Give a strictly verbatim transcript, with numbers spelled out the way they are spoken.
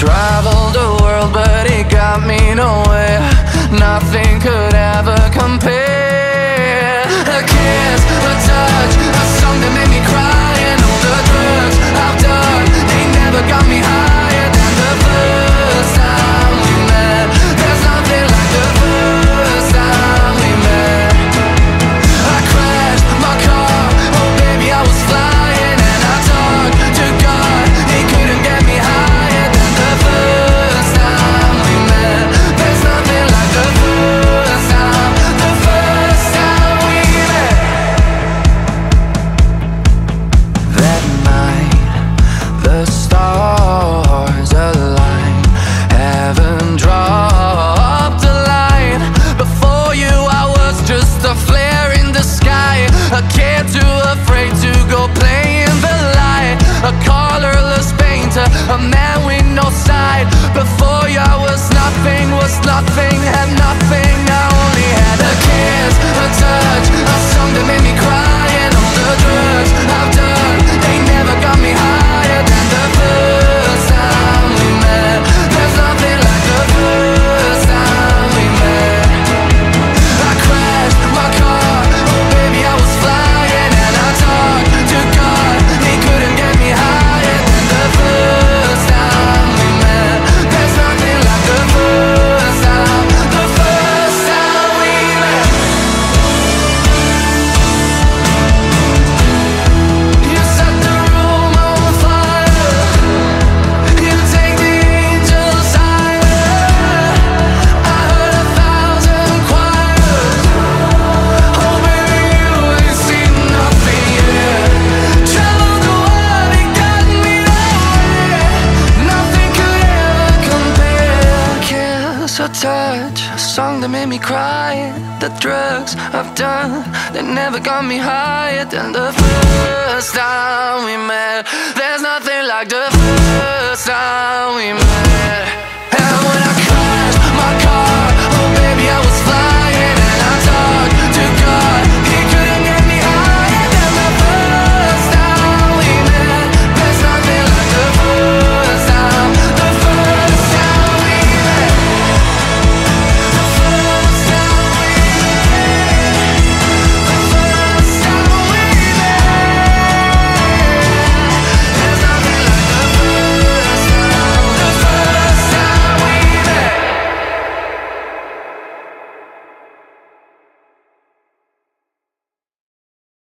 Traveled the world, but it got me nowhere. Nothing could ever compare. A kiss, a touch, a song that made me cry. And all the drugs I've done, they never got me higher than the first time we met. There's nothing like the first time we met. I crashed my car, oh baby I was flying. And I talked to God, he couldn't get me higher than the first time we met. There's nothing like the first time, the first time we met. That night, the stars aligned. Heaven dropped a line. Before you I was just a flare in the sky, a kid too afraid to go play in the light, a colorless painter, a man with no side. Before you I was nothing, was nothing, had nothing. I only had a kiss, a touch, a song that made me cry. And all the drugs I've done, they never got me higher than the first time we met. There's nothing like the first time we met. I crashed my car, oh baby I was flying. And I talked to God, he couldn't get me higher than the first time we met. There's nothing like the first time, the first time we met. You set the room on fire, you take the angels higher. I heard a thousand choirs, oh baby you ain't seen nothing yet. Traveled the world, it got me nowhere. Nothing could ever compare. Kiss, a touch, a song that made me cry. The drugs I've done, they never got me higher than the first time we met. There's nothing like the first time we met.